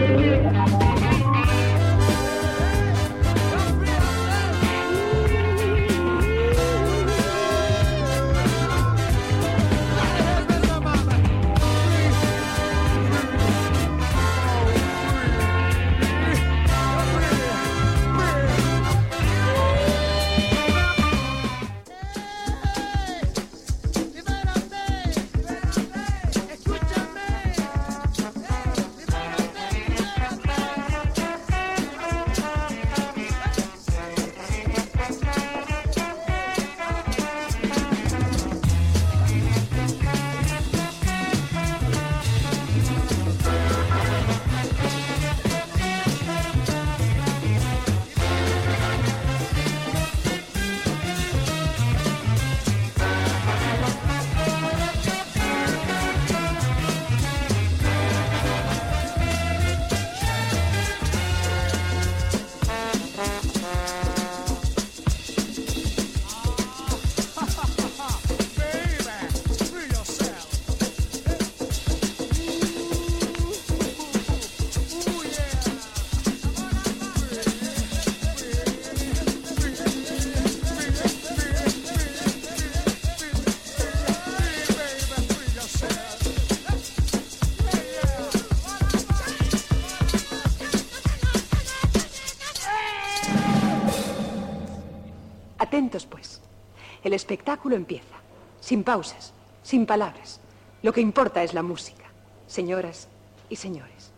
Atentos, pues. El espectáculo empieza. Sin pausas, sin palabras. Lo que importa es la música, señoras y señores.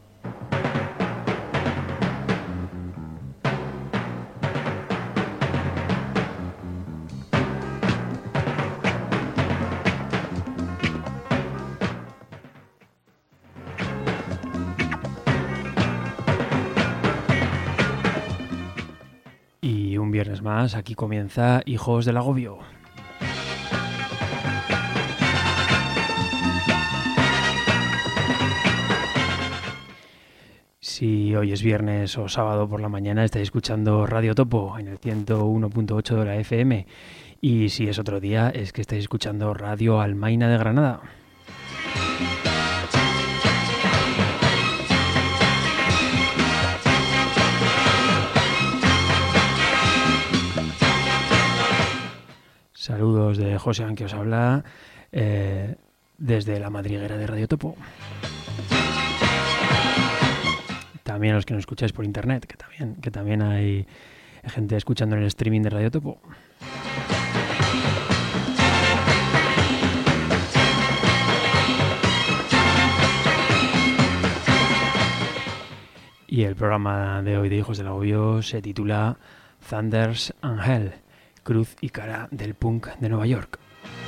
Y un viernes más, aquí comienza Hijos del Agobio. Si hoy es viernes o sábado por la mañana, estáis escuchando Radio Topo en el 101.8 de la FM. Y si es otro día, es que estáis escuchando Radio Almaina de Granada. Saludos de José, que os habla desde la madriguera de Radio Topo. También a los que nos escucháis por internet, que también hay gente escuchando en el streaming de Radio Topo. Y el programa de hoy de Hijos del Agobio se titula Thunders and Hell, cruz y cara del punk de Nueva York.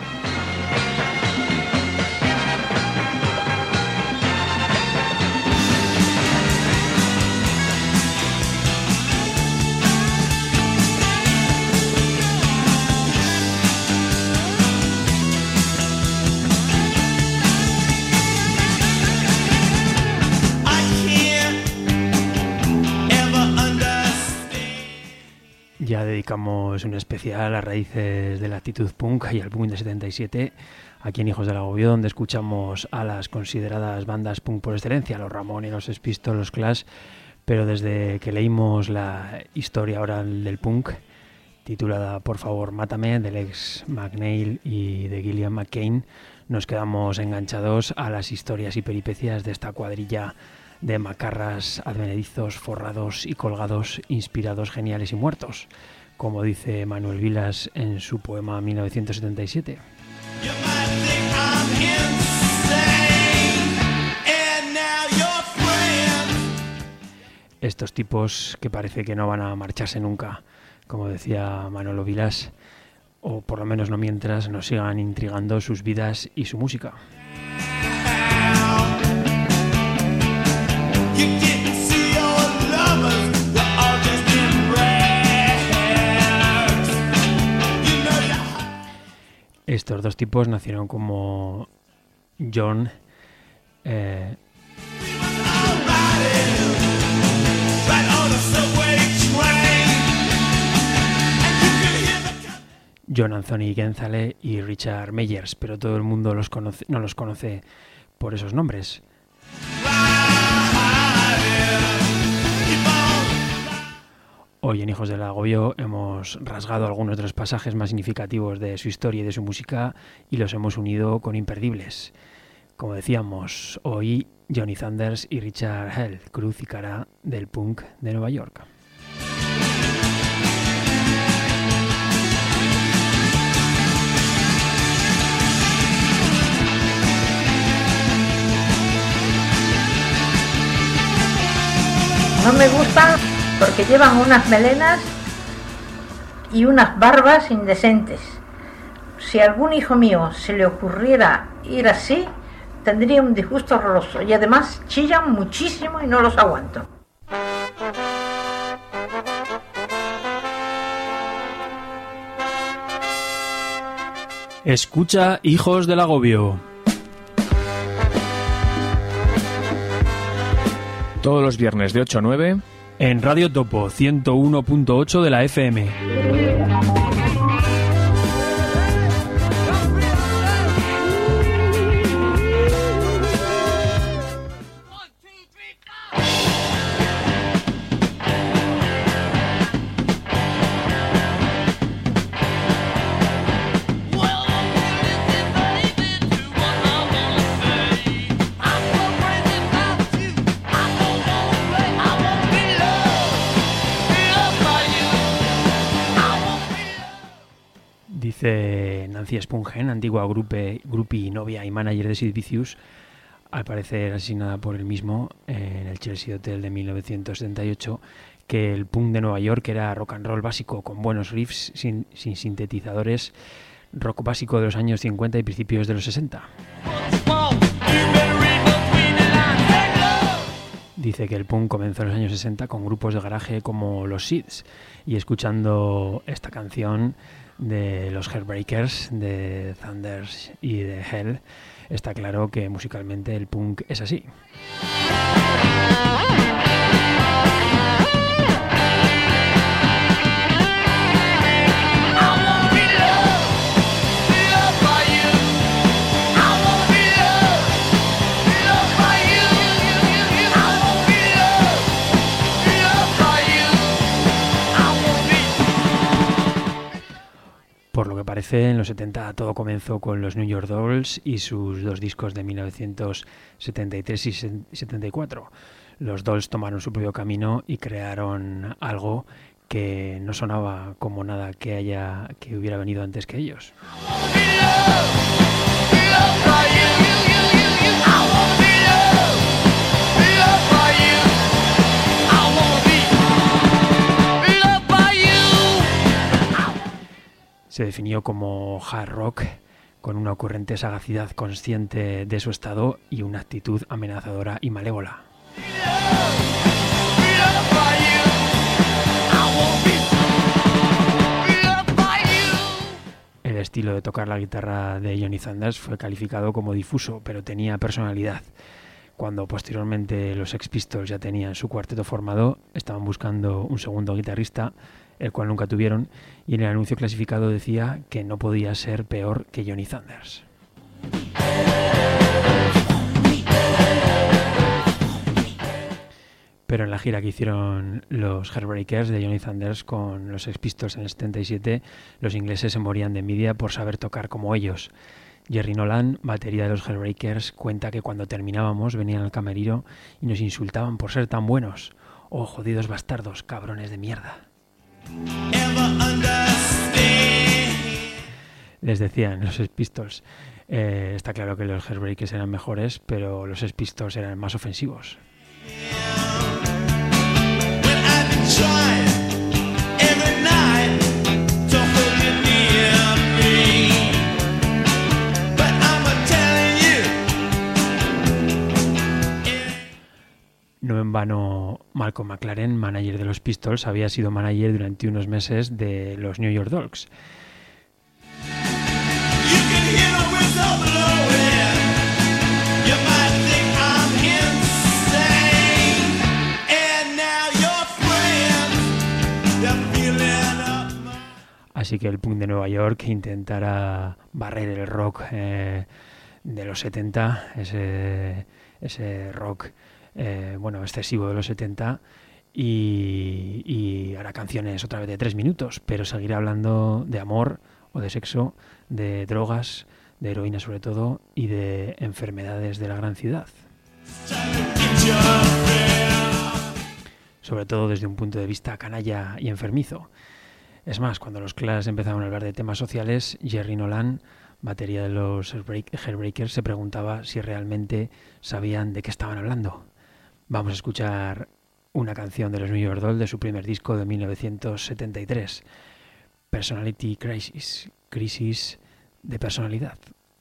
Ya dedicamos un especial a las raíces de la actitud punk y al punk de 77, aquí en Hijos del Agobio, donde escuchamos a las consideradas bandas punk por excelencia, los Ramones, los Sex Pistols, los Clash, pero desde que leímos la historia oral del punk, titulada Por favor mátame, del ex McNeil y de Gillian McCain, nos quedamos enganchados a las historias y peripecias de esta cuadrilla de macarras, advenedizos, forrados y colgados, inspirados, geniales y muertos, como dice Manuel Vilas en su poema 1977. Estos tipos que parece que no van a marcharse nunca, como decía Manolo Vilas, o por lo menos no mientras nos sigan intrigando sus vidas y su música. Estos dos tipos nacieron como John Anthony Genzale y Richard Meyers, pero todo el mundo no los conoce por esos nombres. Hoy en Hijos del Agobio hemos rasgado algunos de los pasajes más significativos de su historia y de su música y los hemos unido con imperdibles. Como decíamos, hoy Johnny Thunders y Richard Hell, cruz y cara del punk de Nueva York. No me gustan porque llevan unas melenas y unas barbas indecentes. Si a algún hijo mío se le ocurriera ir así, tendría un disgusto horroroso. Y además chillan muchísimo y no los aguanto. Escucha Hijos del Agobio. Todos los viernes de 8 a 9 en Radio Topo 101.8 de la FM. Dice Nancy Spungen, antigua groupie, novia y manager de Sid Vicious, al parecer asesinada por él mismo en el Chelsea Hotel de 1978, que el punk de Nueva York era rock and roll básico, con buenos riffs, sin sintetizadores, rock básico de los años 50 y principios de los 60. Dice que el punk comenzó en los años 60 con grupos de garaje como los Seeds, y escuchando esta canción de los Heartbreakers, de Thunders y de Hell, está claro que musicalmente el punk es así. Por lo que parece, en los 70 todo comenzó con los New York Dolls y sus dos discos de 1973 y 74. Los Dolls tomaron su propio camino y crearon algo que no sonaba como nada que hubiera venido antes que ellos. Se definió como hard rock, con una ocurrente sagacidad consciente de su estado y una actitud amenazadora y malévola. El estilo de tocar la guitarra de Johnny Thunders fue calificado como difuso, pero tenía personalidad. Cuando posteriormente los Sex Pistols ya tenían su cuarteto formado, estaban buscando un segundo guitarrista, el cual nunca tuvieron, y en el anuncio clasificado decía que no podía ser peor que Johnny Thunders. Pero en la gira que hicieron los Heartbreakers de Johnny Thunders con los Sex Pistols en el 77, los ingleses se morían de envidia por saber tocar como ellos. Jerry Nolan, batería de los Heartbreakers, cuenta que cuando terminábamos venían al camerino y nos insultaban por ser tan buenos. ¡Oh, jodidos bastardos, cabrones de mierda! Les decían los Sex Pistols. Está claro que los Heartbreakers eran mejores, pero los Sex Pistols eran más ofensivos. No en vano, Malcolm McLaren, manager de los Pistols, había sido manager durante unos meses de los New York Dolls. Así que el punk de Nueva York intentará barrer el rock de los 70, ese rock excesivo de los 70, y hará canciones otra vez de 3 minutos, pero seguirá hablando de amor o de sexo, de drogas, de heroína sobre todo, y de enfermedades de la gran ciudad. Sobre todo desde un punto de vista canalla y enfermizo. Es más, cuando los Clash empezaron a hablar de temas sociales, Jerry Nolan, batería de los Heartbreakers, se preguntaba si realmente sabían de qué estaban hablando. Vamos a escuchar una canción de los New York Dolls de su primer disco de 1973, Personality Crisis, crisis de personalidad.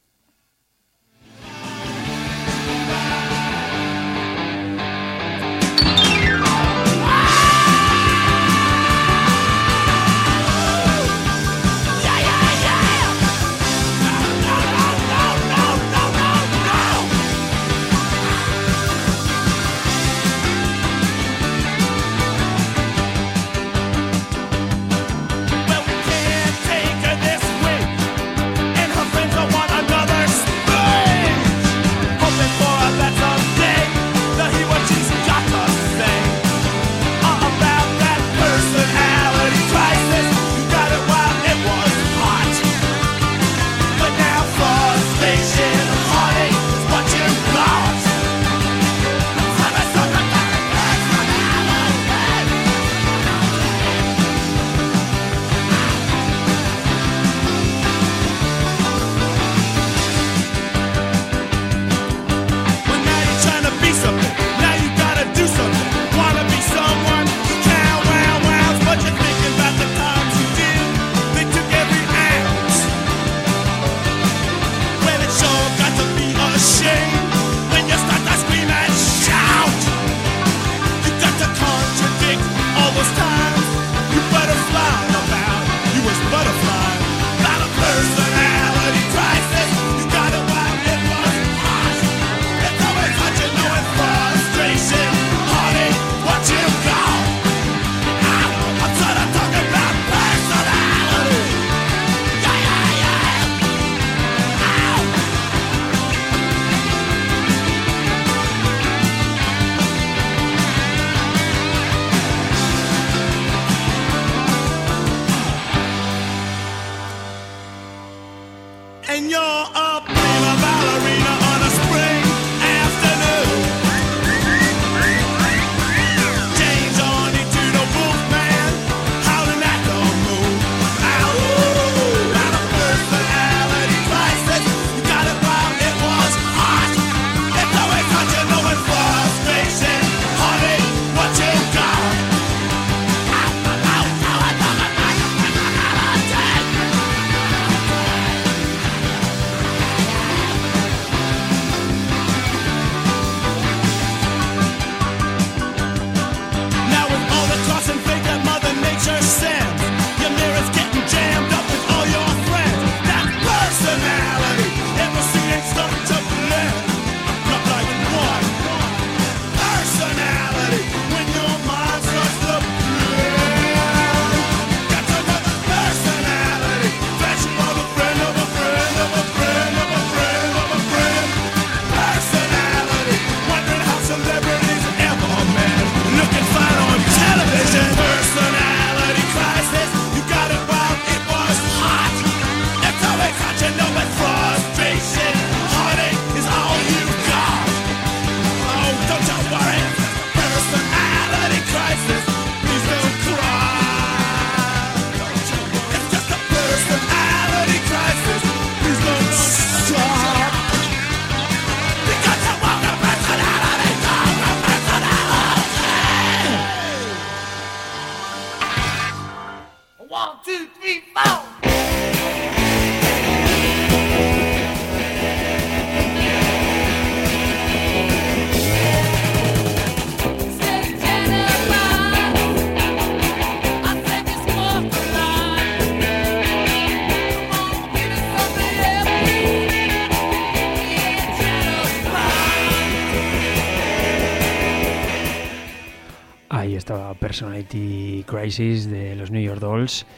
Personality Crisis de los New York Dolls,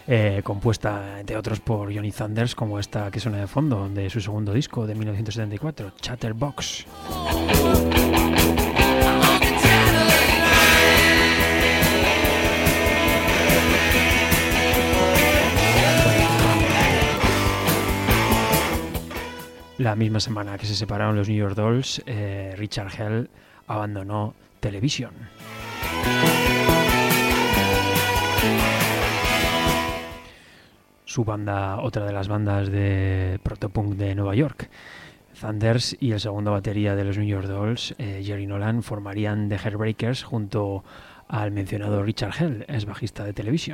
compuesta entre otros por Johnny Thunders, como esta que suena de fondo de su segundo disco de 1974, Chatterbox. La misma semana que se separaron los New York Dolls, Richard Hell abandonó Television. Su banda, otra de las bandas de protopunk de Nueva York, Thunders, y el segundo batería de los New York Dolls, Jerry Nolan, formarían The Heartbreakers junto al mencionado Richard Hell, es bajista de Television.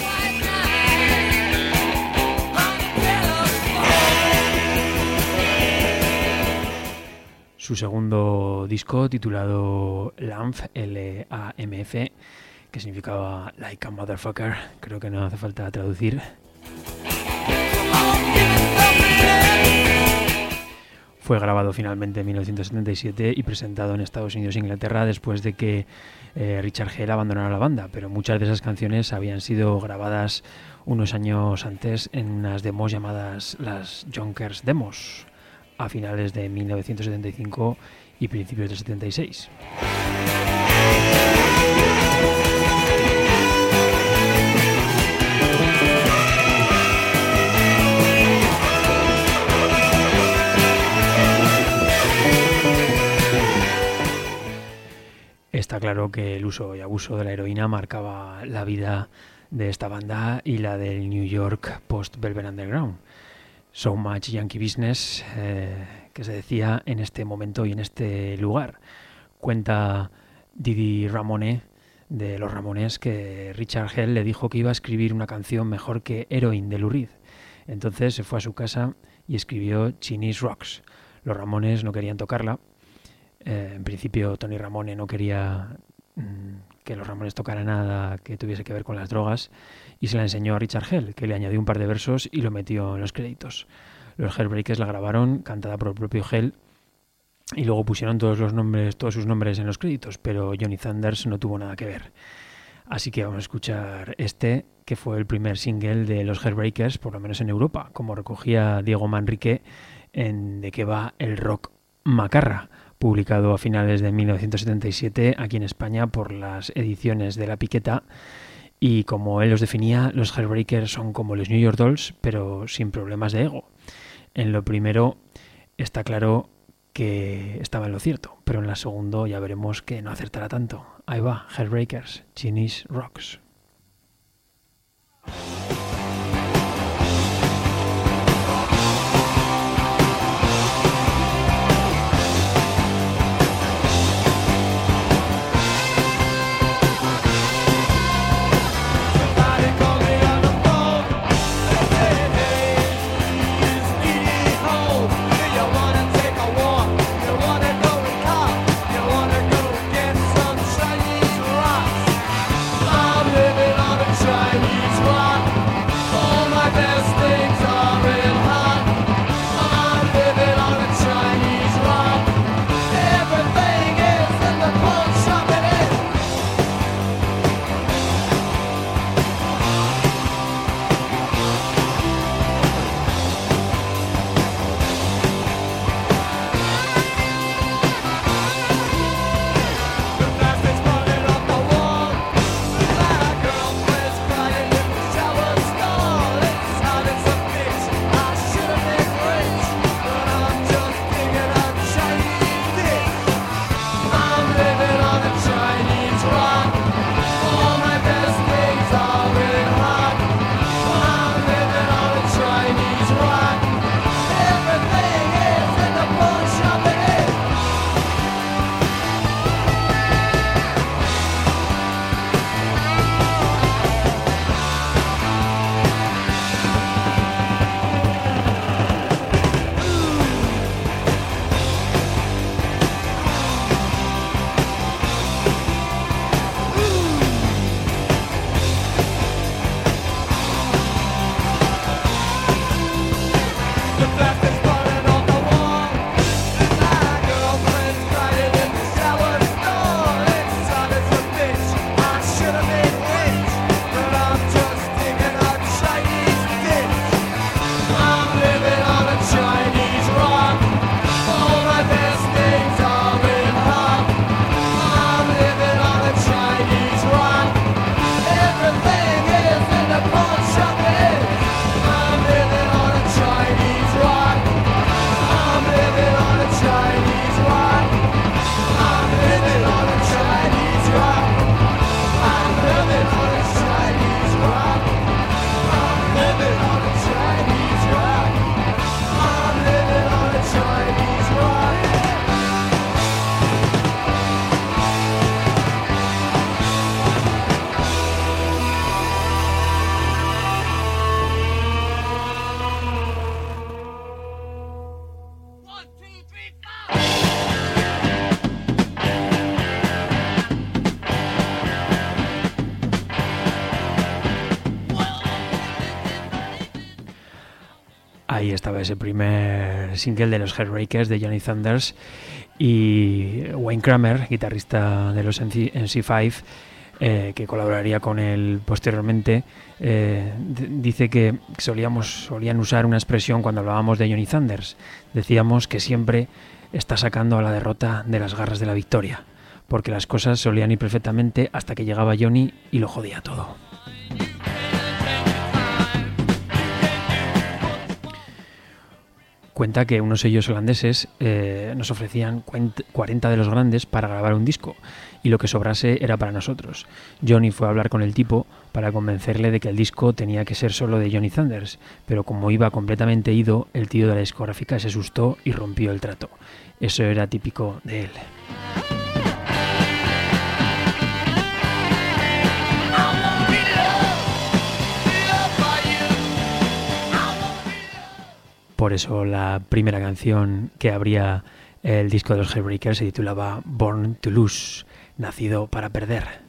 Su segundo disco, titulado LAMF, L-A-M-F, que significaba Like a Motherfucker, creo que no hace falta traducir, fue grabado finalmente en 1977 y presentado en Estados Unidos e Inglaterra después de que Richard Hell abandonara la banda, pero muchas de esas canciones habían sido grabadas unos años antes en unas demos llamadas las Junkers Demos, a finales de 1975 y principios del 76. Está claro que el uso y abuso de la heroína marcaba la vida de esta banda y la del New York post-Velvet Underground. So much Yankee business, que se decía en este momento y en este lugar. Cuenta Didi Ramone de los Ramones que Richard Hell le dijo que iba a escribir una canción mejor que Heroin de Lou Reed. Entonces se fue a su casa y escribió Chinese Rocks. Los Ramones no querían tocarla. En principio Tony Ramone no quería que los Ramones tocaran nada que tuviese que ver con las drogas y se la enseñó a Richard Hell, que le añadió un par de versos y lo metió en los créditos. Los Heartbreakers la grabaron cantada por el propio Hell y luego pusieron todos sus nombres en los créditos, pero Johnny Thunders no tuvo nada que ver. Así que vamos a escuchar este, que fue el primer single de los Heartbreakers, por lo menos en Europa, como recogía Diego Manrique en De qué va el rock macarra, publicado a finales de 1977 aquí en España por las ediciones de La Piqueta, y como él los definía, los Heartbreakers son como los New York Dolls, pero sin problemas de ego. En lo primero está claro que estaba en lo cierto, pero en la segundo ya veremos que no acertará tanto. Ahí va, Heartbreakers, Chinese Rocks. I'm Ahí estaba ese primer single de los Heartbreakers de Johnny Thunders, y Wayne Kramer, guitarrista de los MC5, que colaboraría con él posteriormente, dice que solían usar una expresión cuando hablábamos de Johnny Thunders. Decíamos que siempre está sacando a la derrota de las garras de la victoria, porque las cosas solían ir perfectamente hasta que llegaba Johnny y lo jodía todo. Cuenta que unos sellos holandeses nos ofrecían 40 de los grandes para grabar un disco, y lo que sobrase era para nosotros. Johnny fue a hablar con el tipo para convencerle de que el disco tenía que ser solo de Johnny Thunders, pero como iba completamente ido, el tío de la discográfica se asustó y rompió el trato. Eso era típico de él. Por eso la primera canción que abría el disco de los Heartbreakers se titulaba Born to Lose, nacido para perder.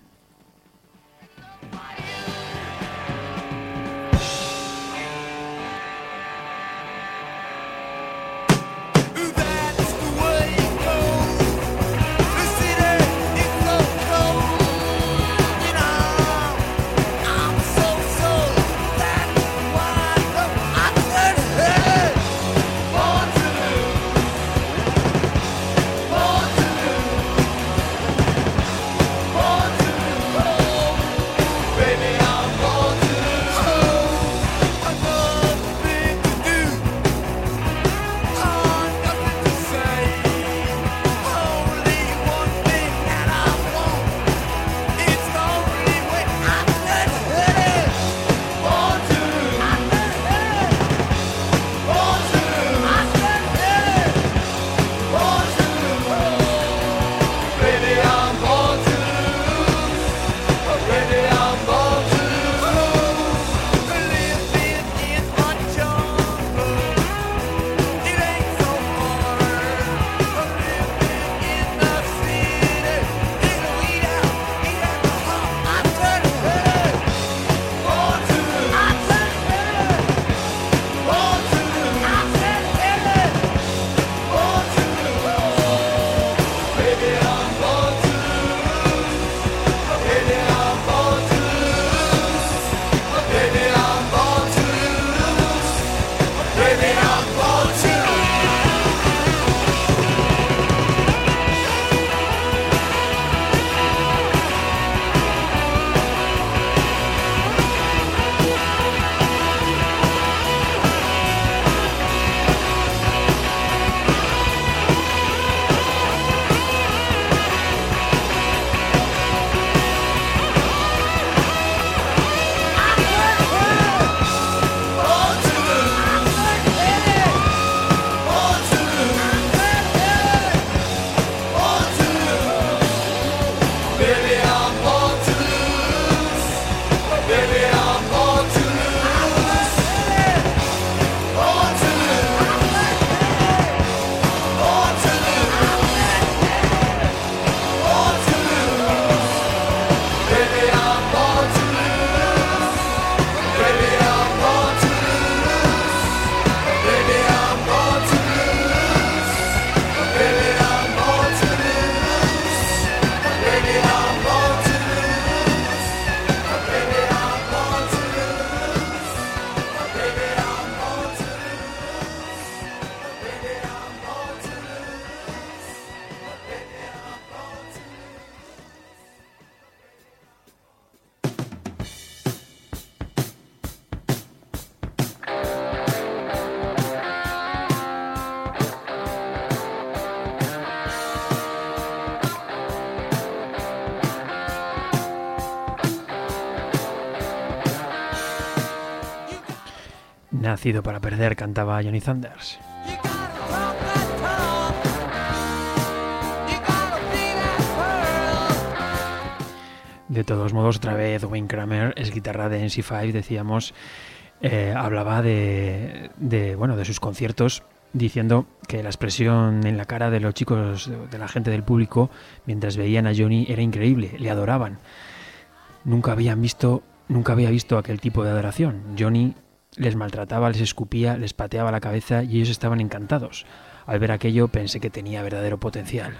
Nacido para perder, cantaba Johnny Thunders. De todos modos, otra vez Wayne Kramer, es guitarra de MC5, decíamos, hablaba de sus conciertos, diciendo que la expresión en la cara de los chicos, de la gente del público, mientras veían a Johnny, era increíble, le adoraban. Nunca había visto aquel tipo de adoración. Johnny Les maltrataba, les escupía, les pateaba la cabeza y ellos estaban encantados. Al ver aquello pensé que tenía verdadero potencial.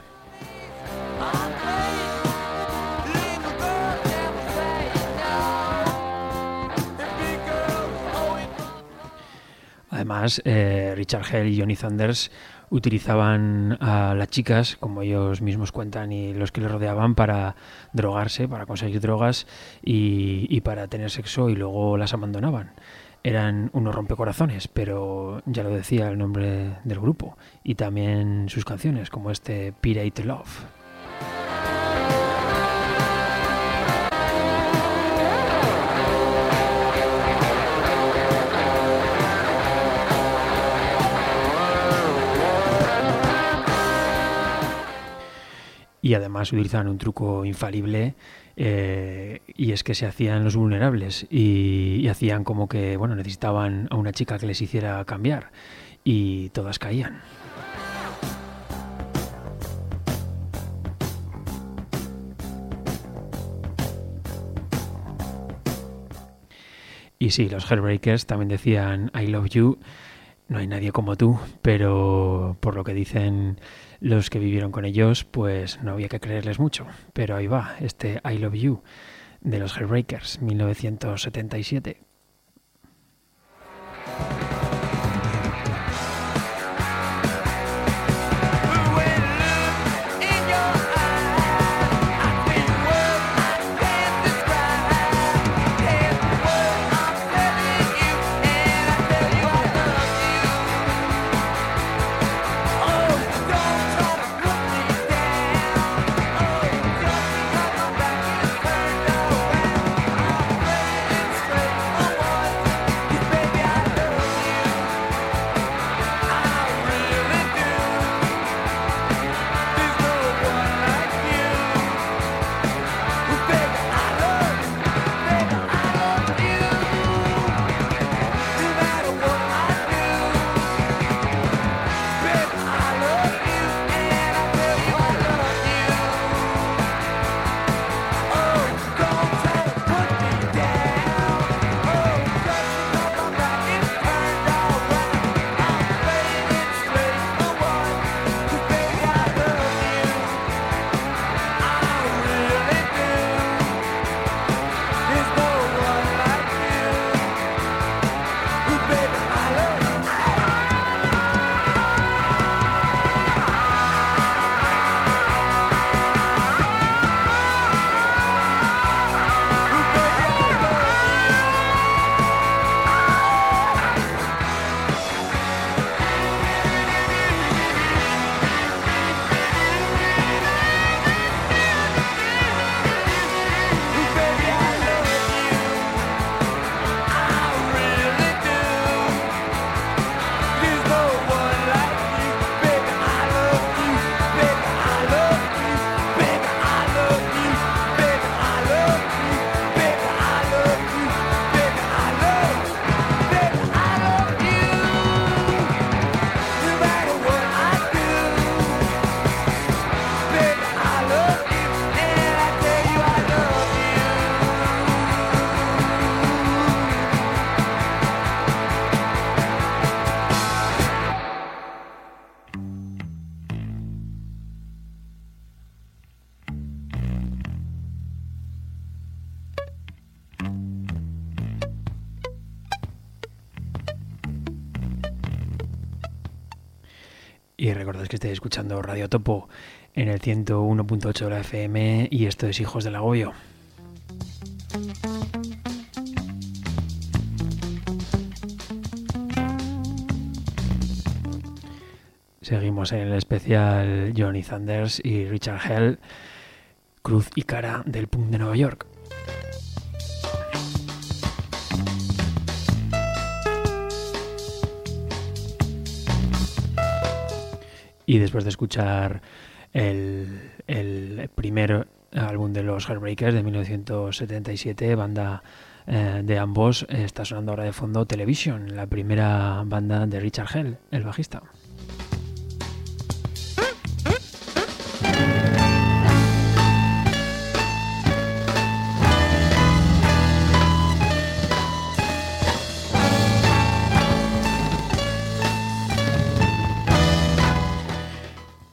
Además, Richard Hell y Johnny Thunders utilizaban a las chicas, como ellos mismos cuentan, y los que les rodeaban para drogarse, para conseguir drogas y para tener sexo, y luego las abandonaban. Eran unos rompecorazones, pero ya lo decía el nombre del grupo, y también sus canciones, como este Pirate Love. Y además utilizaban un truco infalible, y es que se hacían los vulnerables y hacían como que necesitaban a una chica que les hiciera cambiar, y todas caían. Y sí, los Heartbreakers también decían I love you, no hay nadie como tú, pero por lo que dicen los que vivieron con ellos, pues no había que creerles mucho. Pero ahí va, este I Love You de los Heartbreakers, 1977. Y recordad que estáis escuchando Radio Topo en el 101.8 de la FM y esto es Hijos del Agobio. Seguimos en el especial Johnny Thunders y Richard Hell, cruz y cara del punk de Nueva York. Y después de escuchar el primer álbum de los Heartbreakers de 1977, banda de ambos, está sonando ahora de fondo Television, la primera banda de Richard Hell, el bajista.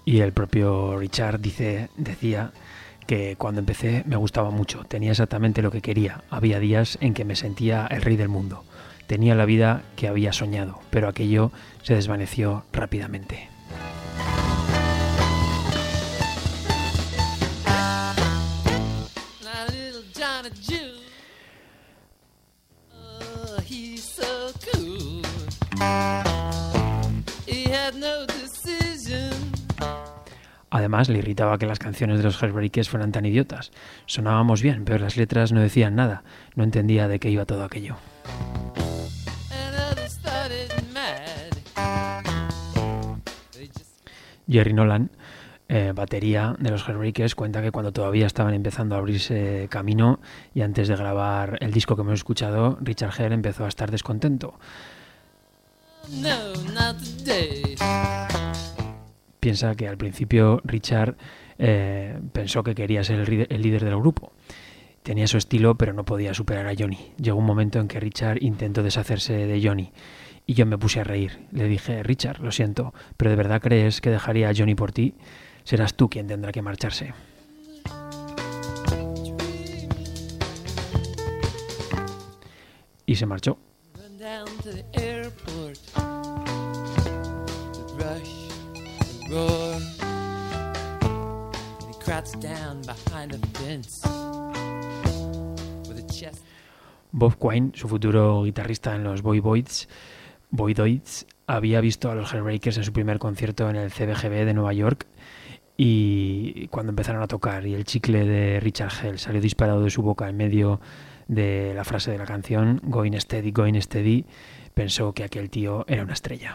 Y el propio Richard decía que cuando empecé me gustaba mucho, tenía exactamente lo que quería. Había días en que me sentía el rey del mundo. Tenía la vida que había soñado, pero aquello se desvaneció rápidamente. Además, le irritaba que las canciones de los Heartbreakers fueran tan idiotas. Sonábamos bien, pero las letras no decían nada. No entendía de qué iba todo aquello. Jerry Nolan, batería de los Heartbreakers, cuenta que cuando todavía estaban empezando a abrirse camino y antes de grabar el disco que hemos escuchado, Richard Hell empezó a estar descontento. Piensa que al principio Richard pensó que quería ser el líder del grupo. Tenía su estilo, pero no podía superar a Johnny. Llegó un momento en que Richard intentó deshacerse de Johnny y yo me puse a reír. Le dije: Richard, lo siento, pero ¿de verdad crees que dejaría a Johnny por ti? Serás tú quien tendrá que marcharse. Y se marchó. Bob Quine, su futuro guitarrista en los Voidoids, había visto a los Heartbreakers en su primer concierto en el CBGB de Nueva York, y cuando empezaron a tocar y el chicle de Richard Hell salió disparado de su boca en medio de la frase de la canción Going Steady, pensó que aquel tío era una estrella.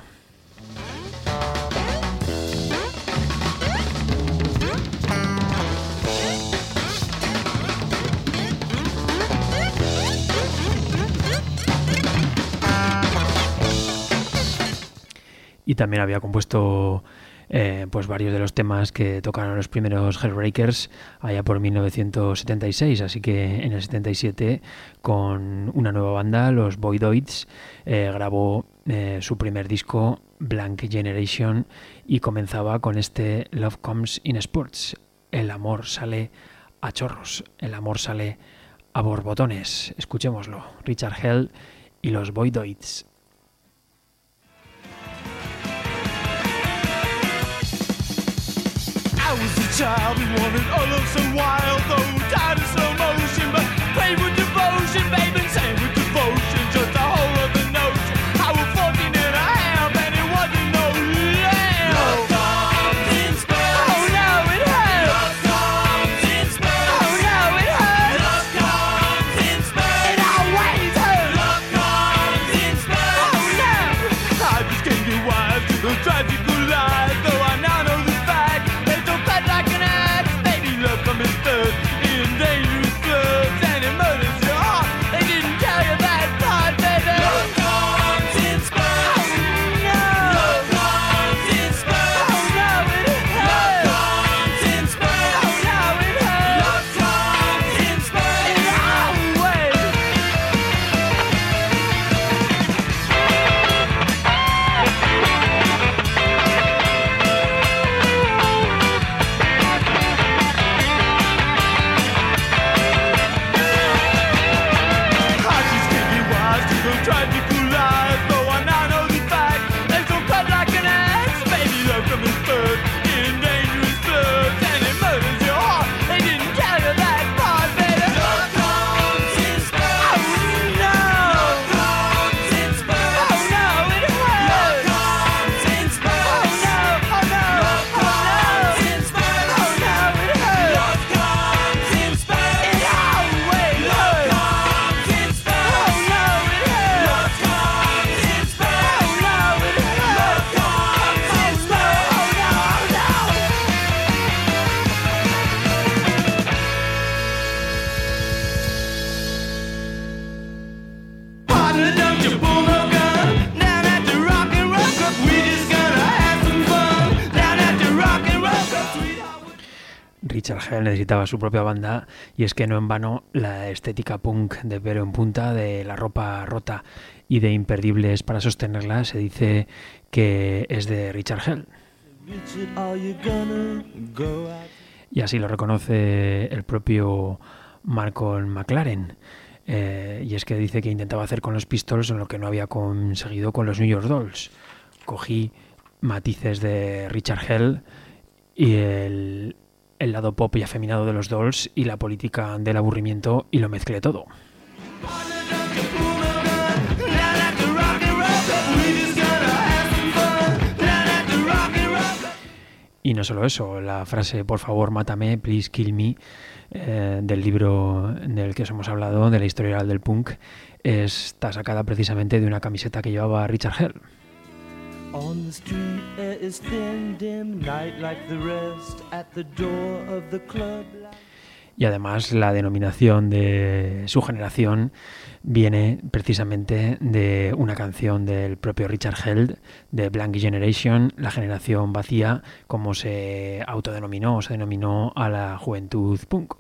Y también había compuesto pues varios de los temas que tocaron los primeros Heartbreakers allá por 1976, así que en el 77 con una nueva banda, los Voidoids, grabó su primer disco, Blank Generation, y comenzaba con este Love Comes in Spurts. El amor sale a chorros, el amor sale a borbotones. Escuchémoslo, Richard Hell y los Voidoids. I was a child who wanted all love so wild, though tired of slow motion, but prayed with devotion, babe, and sang with devotion, just a whole other notion. I was 14 and a half, and it wasn't no lamb. Love comes in spurts. Oh no, it hurts. Love comes in spurts. Oh no, it hurts. Love comes in spurts. It always hurts. Love comes in spurts. Oh no. I just can't get wise to the tragical lies, though I now know the fact. Like an axe, baby, love comes third in dangerous floods, and it murders your heart. They didn't tell you that part, baby. Love comes in spurts. Oh no. Love comes in spurts. Oh no, it hurts. Love comes in spurts. Oh no, it hurts. Love comes in spurts. It always. Tragical lies, though I now know the fact. They don't cut like an axe, baby, love comes third in dangerous floods, and it murders your heart. They didn't tell you that part, baby. Love comes in spurts. Oh no. Love comes in spurts. Oh no, it hurts. Love comes in spurts. Oh no, oh no. Love comes in spurts. Oh no, it hurts. Love comes in spurts. It always hurts. Love comes in spurts. Oh no, it hurts. Love comes in spurts. Oh no, it hurts. Love comes in spurts. Oh no, no. Partner, don't you pull no gun down at the Rock and Roll Club. We just gonna have some fun down at the Rock and Roll Club, sweetheart. Richard Hell necesitaba su propia banda, y es que no en vano la estética punk de pelo en punta, de la ropa rota y de imperdibles para sostenerla, se dice que es de Richard Hell. Y así lo reconoce el propio Malcolm McLaren. Y es que dice que intentaba hacer con los Pistols lo que no había conseguido con los New York Dolls. Cogí matices de Richard Hell y el lado pop y afeminado de los Dolls y la política del aburrimiento y lo mezclé todo. Y no solo eso, la frase por favor mátame, please kill me, del libro del que os hemos hablado, de la historia del punk, está sacada precisamente de una camiseta que llevaba Richard Hell. On the street air is thin, dim night like the rest at the door of the club. Y además la denominación de su generación viene precisamente de una canción del propio Richard Hell, de Blank Generation, la generación vacía, como se autodenominó o se denominó a la juventud punk.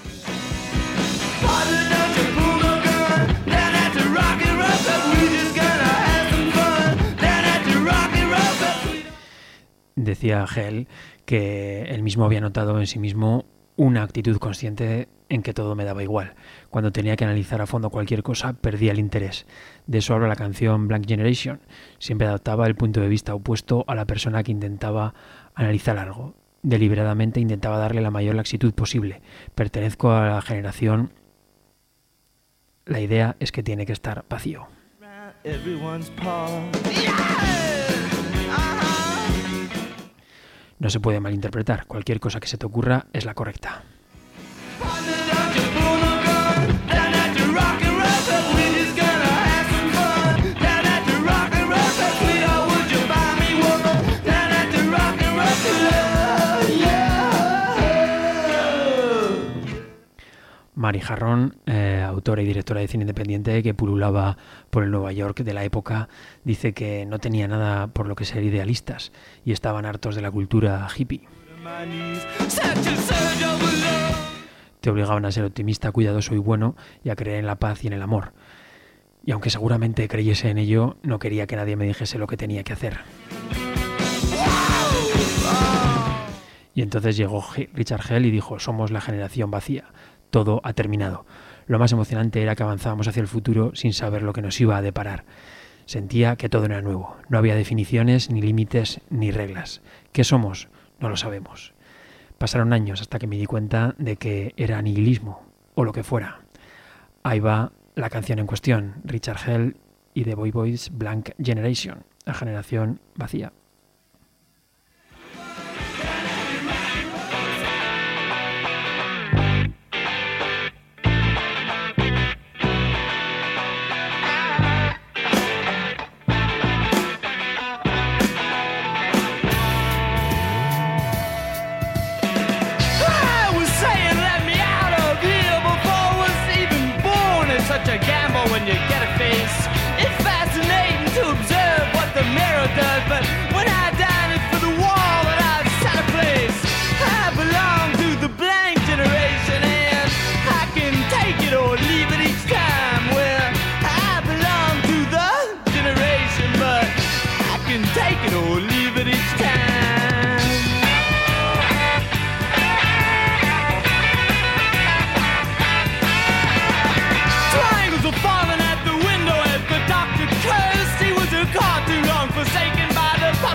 Decía Hell que él mismo había notado en sí mismo una actitud consciente en que todo me daba igual. Cuando tenía que analizar a fondo cualquier cosa, perdía el interés. De eso habla la canción Blank Generation. Siempre adoptaba el punto de vista opuesto a la persona que intentaba analizar algo. Deliberadamente intentaba darle la mayor laxitud posible. Pertenezco a la generación. La idea es que tiene que estar vacío. No se puede malinterpretar. Cualquier cosa que se te ocurra es la correcta. Mari Harron, autora y directora de cine independiente que pululaba por el Nueva York de la época, dice que no tenía nada por lo que ser idealistas y estaban hartos de la cultura hippie. Te obligaban a ser optimista, cuidadoso y bueno y a creer en la paz y en el amor. Y aunque seguramente creyese en ello, no quería que nadie me dijese lo que tenía que hacer. Y entonces llegó Richard Hell y dijo: somos la generación vacía. Todo ha terminado. Lo más emocionante era que avanzábamos hacia el futuro sin saber lo que nos iba a deparar. Sentía que todo era nuevo. No había definiciones, ni límites, ni reglas. ¿Qué somos? No lo sabemos. Pasaron años hasta que me di cuenta de que era nihilismo, o lo que fuera. Ahí va la canción en cuestión, Richard Hell y The Boy Boys Blank Generation, la generación vacía. When you get a face, it's fascinating to observe what the mirror does. But when I dine it for the wall that I've set a place, I belong to the blank generation, and I can take it or leave it each time. Well, I belong to the generation, but I can take it or leave it each time. Triangles are falling at the window as the doctor cursed. He was a car too long forsaken by the public.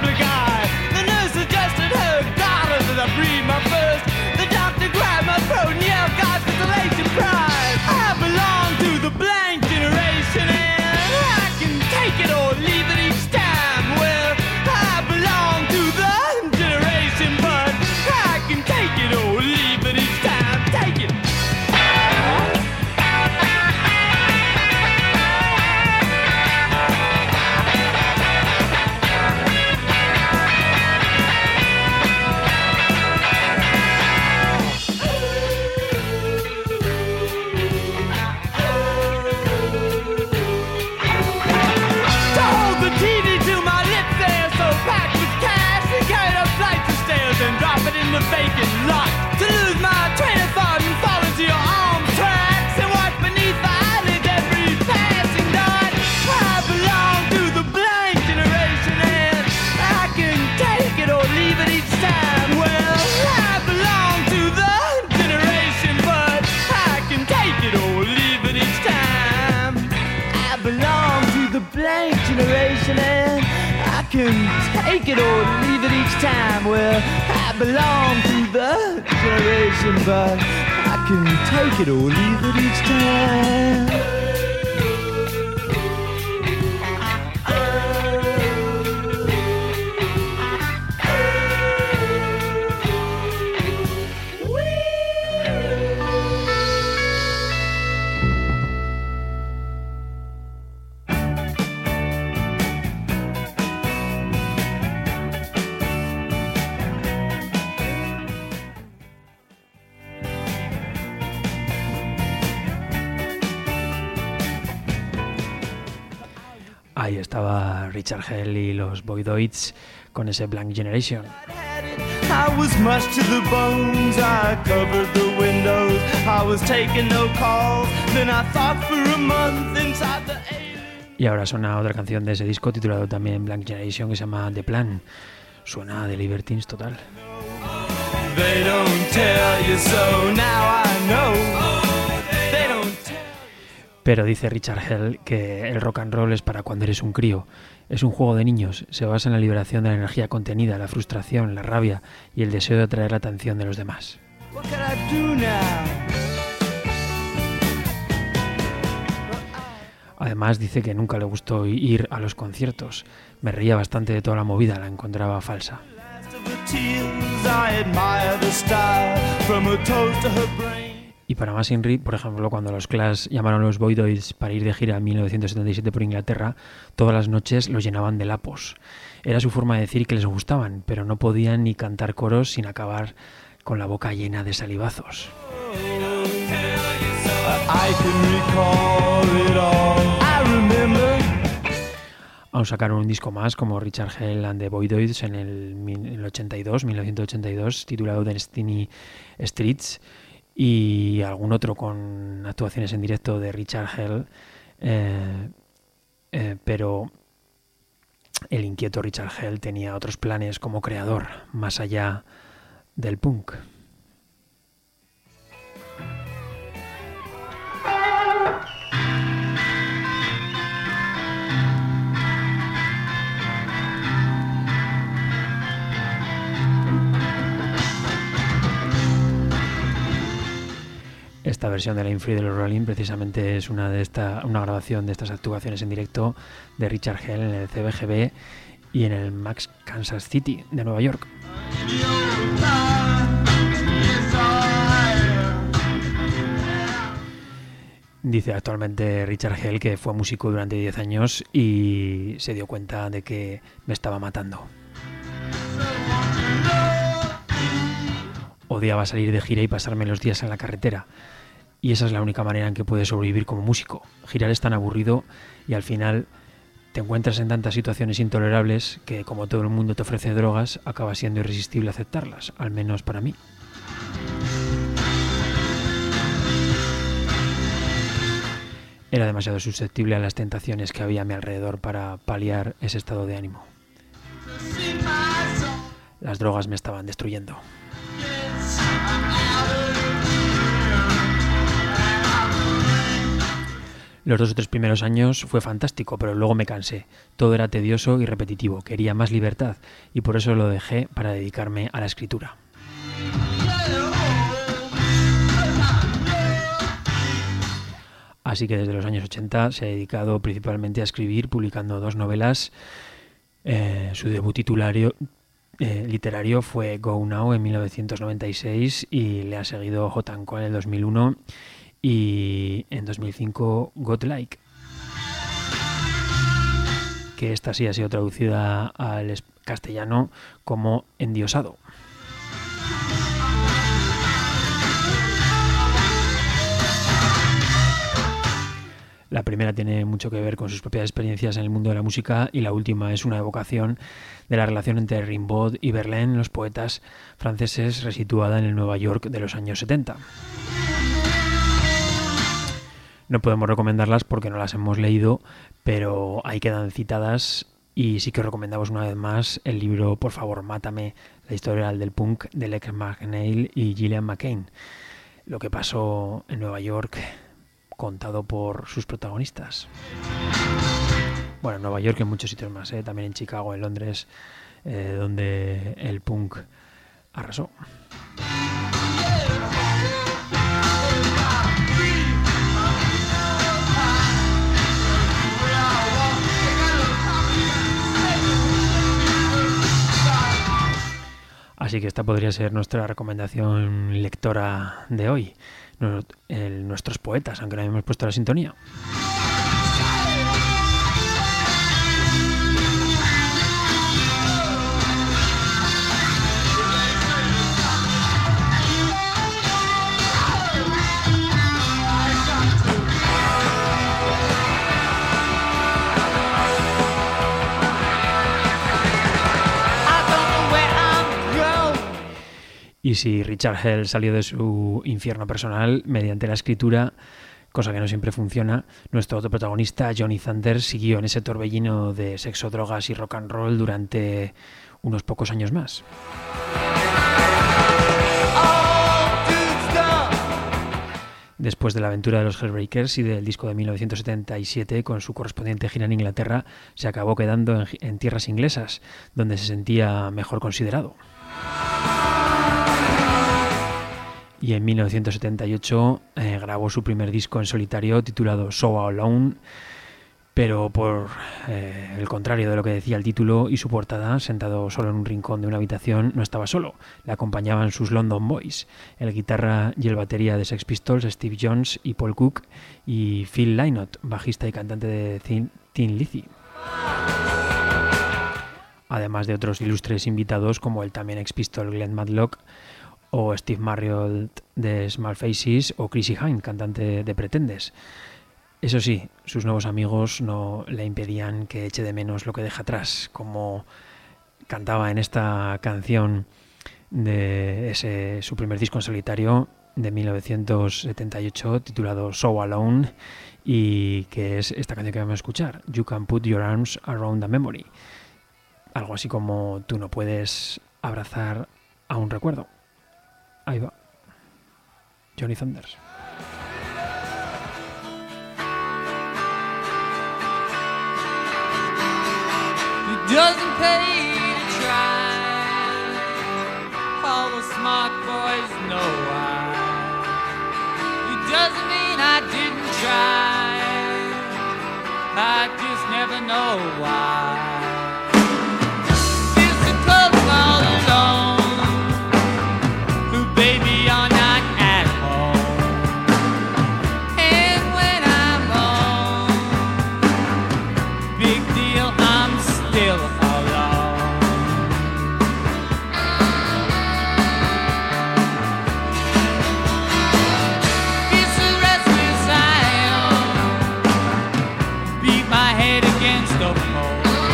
can take it or leave it each time. Well, I belong to the generation, but I can take it or leave it each time. Ahí estaba Richard Hell y los Voidoids con ese Blank Generation. I was mushed to the bones, I covered the windows, I was taking no calls, then I thought for a month inside the alien. Y ahora suena otra canción de ese disco titulado también Blank Generation que se llama The Plan. Suena de Libertines total. They don't tell you so, now I know. They don't tell. Pero dice Richard Hell que el rock and roll es para cuando eres un crío. Es un juego de niños, se basa en la liberación de la energía contenida, la frustración, la rabia y el deseo de atraer la atención de los demás. What can I do now? Además dice que nunca le gustó ir a los conciertos. Me reía bastante de toda la movida, la encontraba falsa. Y para más Inri, por ejemplo, cuando los Clash llamaron a los Voidoids para ir de gira en 1977 por Inglaterra, todas las noches los llenaban de lapos. Era su forma de decir que les gustaban, pero no podían ni cantar coros sin acabar con la boca llena de salivazos. Aún sacaron un disco más como Richard Hell and the Voidoids en el 1982, titulado Destiny Streets, y algún otro con actuaciones en directo de Richard Hell, pero el inquieto Richard Hell tenía otros planes como creador, más allá del punk. Esta versión de la Free de los Rolling precisamente es una grabación de estas actuaciones en directo de Richard Hell en el CBGB y en el Max Kansas City de Nueva York. Dice actualmente Richard Hell que fue músico durante 10 años y se dio cuenta de que me estaba matando. Odiaba salir de gira y pasarme los días en la carretera. Y esa es la única manera en que puedes sobrevivir como músico. Girar es tan aburrido y al final te encuentras en tantas situaciones intolerables que, como todo el mundo te ofrece drogas, acaba siendo irresistible aceptarlas, al menos para mí. Era demasiado susceptible a las tentaciones que había a mi alrededor para paliar ese estado de ánimo. Las drogas me estaban destruyendo. Los 2 o 3 primeros años fue fantástico, pero luego me cansé. Todo era tedioso y repetitivo. Quería más libertad y por eso lo dejé para dedicarme a la escritura. Así que desde los años 80 se ha dedicado principalmente a escribir, publicando 2 novelas. Su debut literario fue Go Now en 1996 y le ha seguido Hot and Cold en el 2001 y en 2005 Godlike, que esta sí ha sido traducida al castellano como Endiosado. La primera tiene mucho que ver con sus propias experiencias en el mundo de la música y la última es una evocación de la relación entre Rimbaud y Verlaine, los poetas franceses, resituada en el Nueva York de los años 70. No podemos recomendarlas porque no las hemos leído, pero ahí quedan citadas y sí que os recomendamos una vez más el libro Por favor, mátame, la historia del punk de Lex McNeil y Gillian McCain. Lo que pasó en Nueva York contado por sus protagonistas. Bueno, en Nueva York y en muchos sitios más, también en Chicago, en Londres, donde el punk arrasó. Así que esta podría ser nuestra recomendación lectora de hoy. Nuestros poetas, aunque no habíamos puesto la sintonía. Y si Richard Hell salió de su infierno personal mediante la escritura, cosa que no siempre funciona, nuestro otro protagonista, Johnny Thunders, siguió en ese torbellino de sexo, drogas y rock and roll durante unos pocos años más. Después de la aventura de los Hellbreakers y del disco de 1977 con su correspondiente gira en Inglaterra, se acabó quedando en tierras inglesas, donde se sentía mejor considerado. Y en 1978 grabó su primer disco en solitario titulado So Alone, pero por el contrario de lo que decía el título y su portada, sentado solo en un rincón de una habitación, no estaba solo. Le acompañaban sus London Boys, el guitarra y el batería de Sex Pistols, Steve Jones y Paul Cook, y Phil Lynott, bajista y cantante de Thin Lizzy. Además de otros ilustres invitados como el también ex Pistol Glenn Matlock, o Steve Marriott de Small Faces, o Chrissie Hynde, cantante de Pretenders. Eso sí, sus nuevos amigos no le impedían que eche de menos lo que deja atrás, como cantaba en esta canción de su primer disco en solitario de 1978, titulado So Alone, y que es esta canción que vamos a escuchar, You Can Put Your Arms Around a Memory. Algo así como tú no puedes abrazar a un recuerdo. Ahí va. Johnny Thunders. It doesn't pay to try. All the smart boys know why. It doesn't mean I didn't try. I just never know why. It's the club all alone. Baby, you're not at home. And when I'm home, big deal, I'm still alone. It's a restless I am. Beat my head against the pole.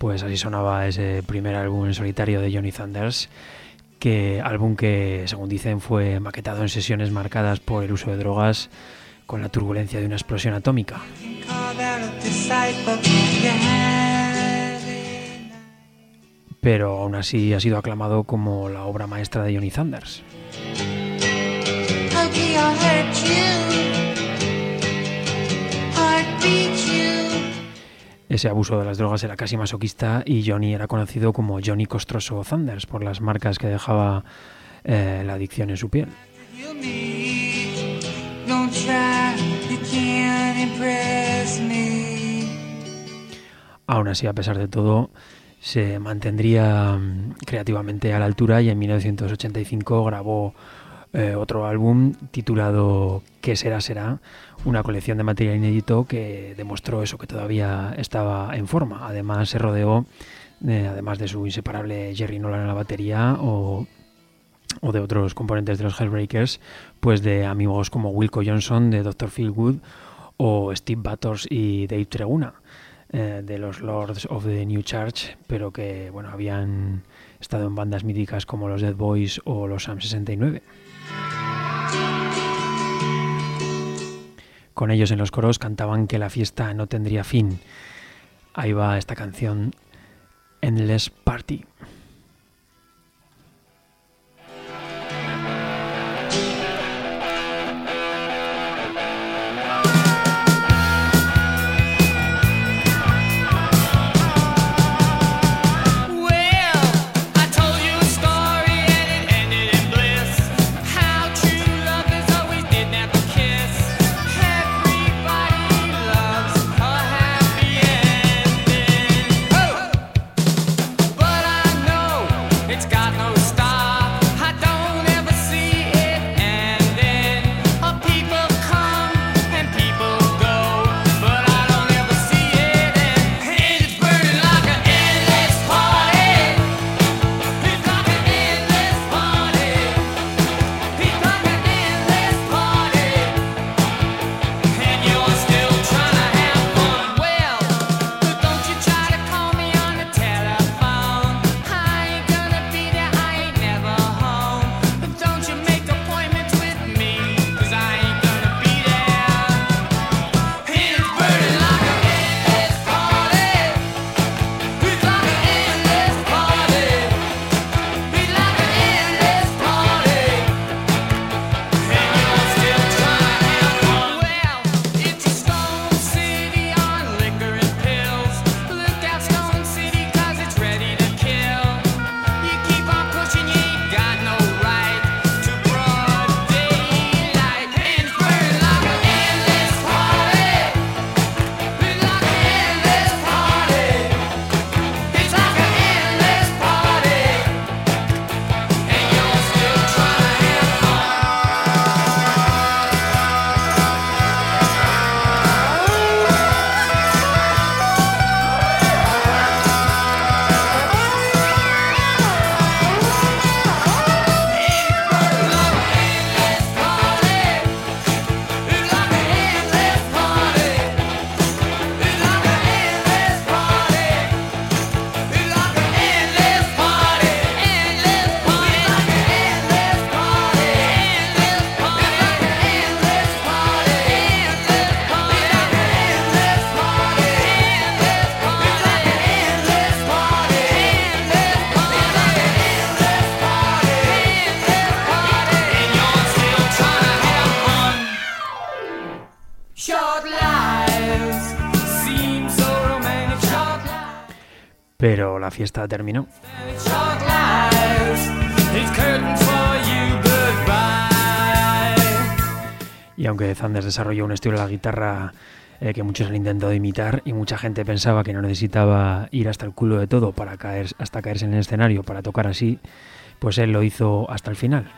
Pues así sonaba ese primer álbum en solitario de Johnny Thunders, álbum que, según dicen, fue maquetado en sesiones marcadas por el uso de drogas con la turbulencia de una explosión atómica. Pero aún así ha sido aclamado como la obra maestra de Johnny Thunders. Ese abuso de las drogas era casi masoquista y Johnny era conocido como Johnny Costroso Thunders por las marcas que dejaba la adicción en su piel. Aún así, a pesar de todo, se mantendría creativamente a la altura y en 1985 grabó otro álbum titulado ¿Qué será será?, una colección de material inédito que demostró eso, que todavía estaba en forma. Además se rodeó, además de su inseparable Jerry Nolan en la batería o de otros componentes de los Hellbreakers, pues de amigos como Wilco Johnson de Dr. Feelgood o Steve Batters y Dave Treguna de los Lords of the New Church, pero que bueno, habían estado en bandas míticas como los Dead Boys o los Sam 69. Con ellos en los coros cantaban que la fiesta no tendría fin. Ahí va esta canción, Endless Party. Pero la fiesta terminó. Y aunque Thunders desarrolló un estilo de la guitarra que muchos han intentado imitar y mucha gente pensaba que no necesitaba ir hasta el culo de todo para hasta caerse en el escenario para tocar así, pues él lo hizo hasta el final.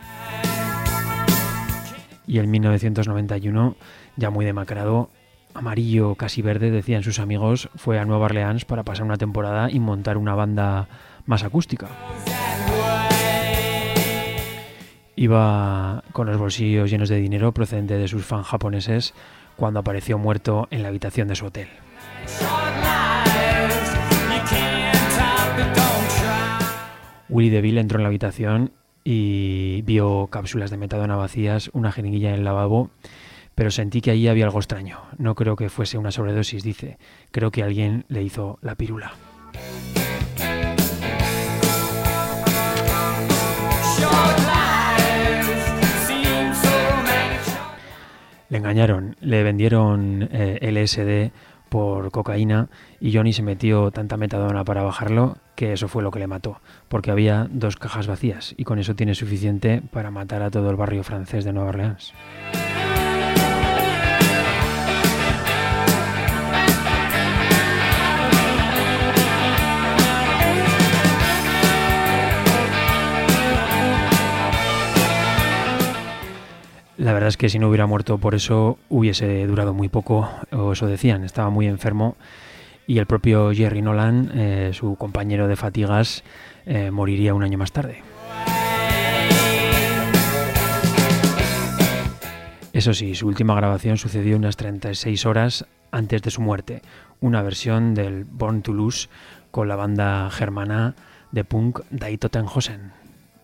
Y en 1991, ya muy demacrado, amarillo casi verde, decían sus amigos, fue a Nueva Orleans para pasar una temporada y montar una banda más acústica. Iba con los bolsillos llenos de dinero procedente de sus fans japoneses cuando apareció muerto en la habitación de su hotel. Willy DeVille entró en la habitación y vio cápsulas de metadona vacías, una jeringuilla en el lavabo, pero sentí que allí había algo extraño. No creo que fuese una sobredosis, dice. Creo que alguien le hizo la pirula. Le engañaron, le vendieron LSD por cocaína y Johnny se metió tanta metadona para bajarlo que eso fue lo que le mató, porque había 2 cajas vacías y con eso tiene suficiente para matar a todo el barrio francés de Nueva Orleans. La verdad es que si no hubiera muerto por eso hubiese durado muy poco, o eso decían, estaba muy enfermo y el propio Jerry Nolan, su compañero de fatigas, moriría un año más tarde. Eso sí, su última grabación sucedió unas 36 horas antes de su muerte, una versión del Born to Lose con la banda germana de punk Die Totenhausen.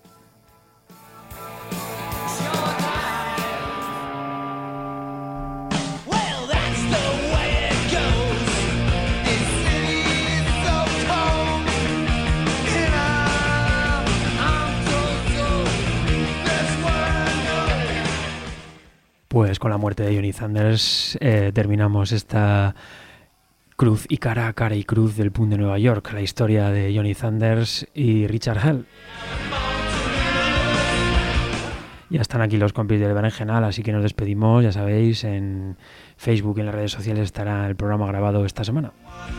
Pues con la muerte de Johnny Thunders terminamos esta cruz y cara a cara y cruz del punk de Nueva York, la historia de Johnny Thunders y Richard Hell. Ya están aquí los compis del Berenjenal, así que nos despedimos, ya sabéis, en Facebook y en las redes sociales estará el programa grabado esta semana.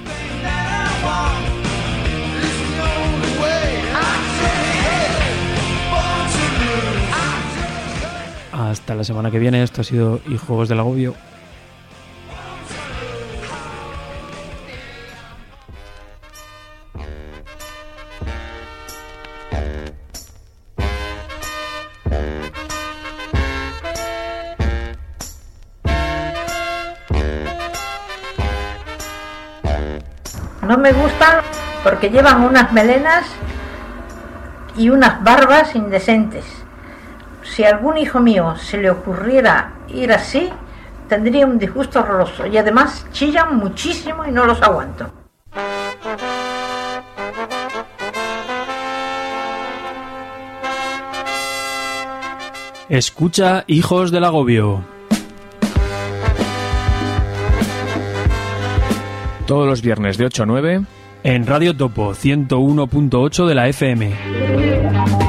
Hasta la semana que viene. Esto ha sido Hijos del Agobio. No me gustan porque llevan unas melenas y unas barbas indecentes. Si a algún hijo mío se le ocurriera ir así, tendría un disgusto horroroso. Y además chillan muchísimo y no los aguanto. Escucha Hijos del Agobio. Todos los viernes de 8 a 9 en Radio Topo 101.8 de la FM.